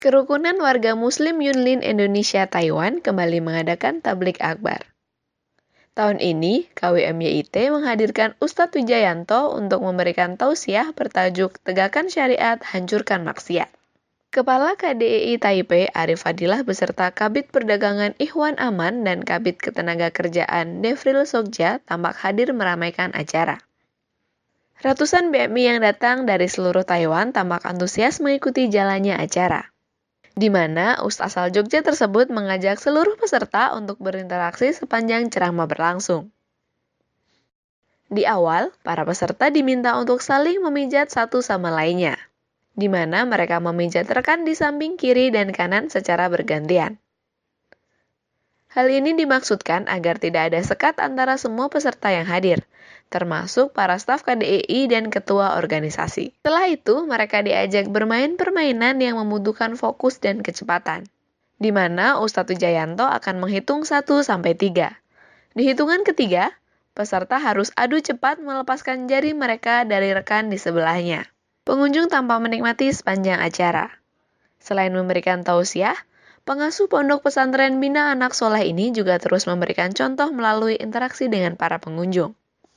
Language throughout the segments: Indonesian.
Kerukunan warga Muslim Yunlin Indonesia Taiwan kembali mengadakan tablik akbar. Tahun ini, KWMYIT menghadirkan Ustadz Wijayanto untuk memberikan tausiah bertajuk Tegakkan Syariat, Hancurkan Maksiat. Kepala KDII Taipei Arif Fadilah beserta Kabid Perdagangan Ikhwan Aman dan Kabid Ketenagakerjaan Devril Sogja tampak hadir meramaikan acara. Ratusan BMI yang datang dari seluruh Taiwan tampak antusias mengikuti jalannya acara, di mana Ustaz asal Jogja tersebut mengajak seluruh peserta untuk berinteraksi sepanjang ceramah berlangsung. Di awal, para peserta diminta untuk saling memijat satu sama lainnya, di mana mereka memijat rekan di samping kiri dan kanan secara bergantian. Hal ini dimaksudkan agar tidak ada sekat antara semua peserta yang hadir, termasuk para staf KDII dan ketua organisasi. Setelah itu, mereka diajak bermain permainan yang membutuhkan fokus dan kecepatan, di mana Ustadz Wijayanto akan menghitung 1-3. Di hitungan ketiga, peserta harus adu cepat melepaskan jari mereka dari rekan di sebelahnya. Pengunjung tampak menikmati sepanjang acara. Selain memberikan tausiah, pengasuh pondok pesantren Bina Anak Soleh ini juga terus memberikan contoh melalui interaksi dengan para pengunjung.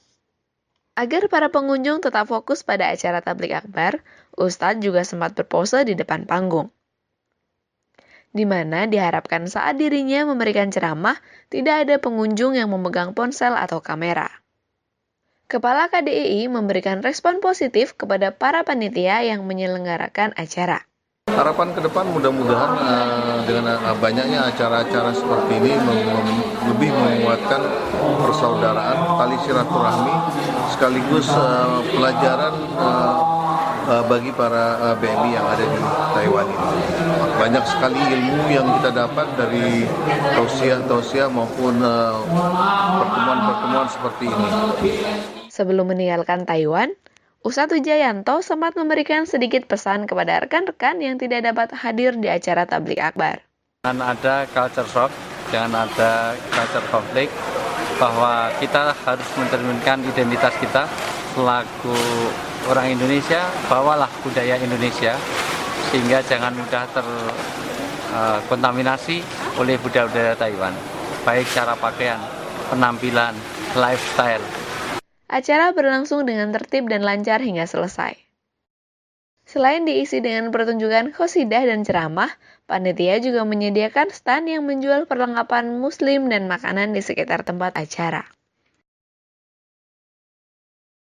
Agar para pengunjung tetap fokus pada acara tablik akbar, Ustadz juga sempat berpose di depan panggung, di mana diharapkan saat dirinya memberikan ceramah, tidak ada pengunjung yang memegang ponsel atau kamera. Kepala KDII memberikan respon positif kepada para panitia yang menyelenggarakan acara. Harapan ke depan mudah-mudahan dengan banyaknya acara-acara seperti ini lebih menguatkan persaudaraan, tali silaturahmi, sekaligus pelajaran bagi para BMI yang ada di Taiwan ini. Banyak sekali ilmu yang kita dapat dari tausiah maupun pertemuan-pertemuan seperti ini. Sebelum meninggalkan Taiwan, Ustadz Wijayanto sempat memberikan sedikit pesan kepada rekan-rekan yang tidak dapat hadir di acara tablik akbar. Jangan ada culture shock, jangan ada culture conflict, bahwa kita harus mencerminkan identitas kita selaku orang Indonesia, bawalah budaya Indonesia, sehingga jangan mudah terkontaminasi oleh budaya-budaya Taiwan, baik cara pakaian, penampilan, lifestyle. Acara berlangsung dengan tertib dan lancar hingga selesai. Selain diisi dengan pertunjukan qasidah dan ceramah, panitia juga menyediakan stand yang menjual perlengkapan muslim dan makanan di sekitar tempat acara.